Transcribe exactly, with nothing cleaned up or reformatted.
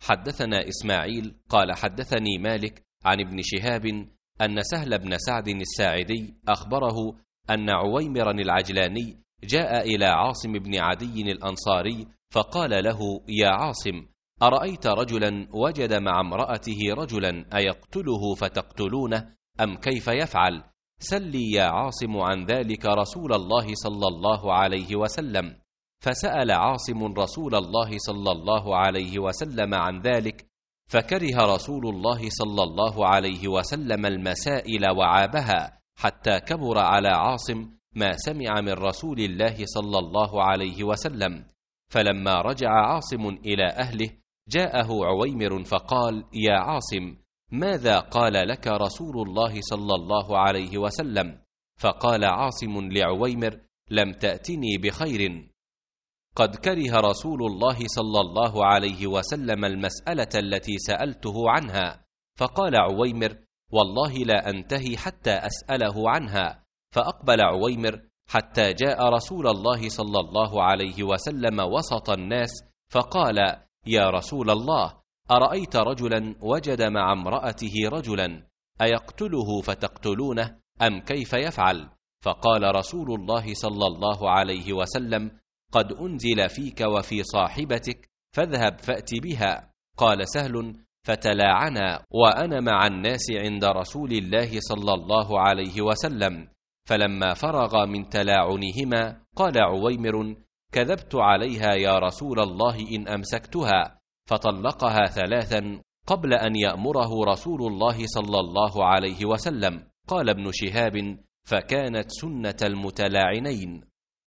حدثنا إسماعيل قال حدثني مالك عن ابن شهاب أن سهل بن سعد الساعدي أخبره أن عويمرا العجلاني جاء إلى عاصم بن عدي الأنصاري فقال له: يا عاصم، أرأيت رجلا وجد مع امرأته رجلا أيقتله فتقتلونه أم كيف يفعل؟ سلي يا عاصم عن ذلك رسول الله صلى الله عليه وسلم. فسأل عاصم رسول الله صلى الله عليه وسلم عن ذلك، فكره رسول الله صلى الله عليه وسلم المسائل وعابها، حتى كبر على عاصم ما سمع من رسول الله صلى الله عليه وسلم. فلما رجع عاصم إلى أهله جاءه عويمر فقال: يا عاصم، ماذا قال لك رسول الله صلى الله عليه وسلم؟ فقال عاصم لعويمر: لم تأتني بخير، قد كره رسول الله صلى الله عليه وسلم المسألة التي سألته عنها. فقال عويمر: والله لا أنتهي حتى أسأله عنها. فأقبل عويمر حتى جاء رسول الله صلى الله عليه وسلم وسط الناس فقال: يا رسول الله، أرأيت رجلا وجد مع امرأته رجلا أيقتله فتقتلونه أم كيف يفعل؟ فقال رسول الله صلى الله عليه وسلم: قد أنزل فيك وفي صاحبتك، فاذهب فأت بها. قال سهل: فتلاعنا وأنا مع الناس عند رسول الله صلى الله عليه وسلم. فلما فرغ من تلاعنهما قال عويمر: كذبت عليها يا رسول الله إن أمسكتها. فطلقها ثلاثا قبل أن يأمره رسول الله صلى الله عليه وسلم. قال ابن شهاب: فكانت سنة المتلاعنين.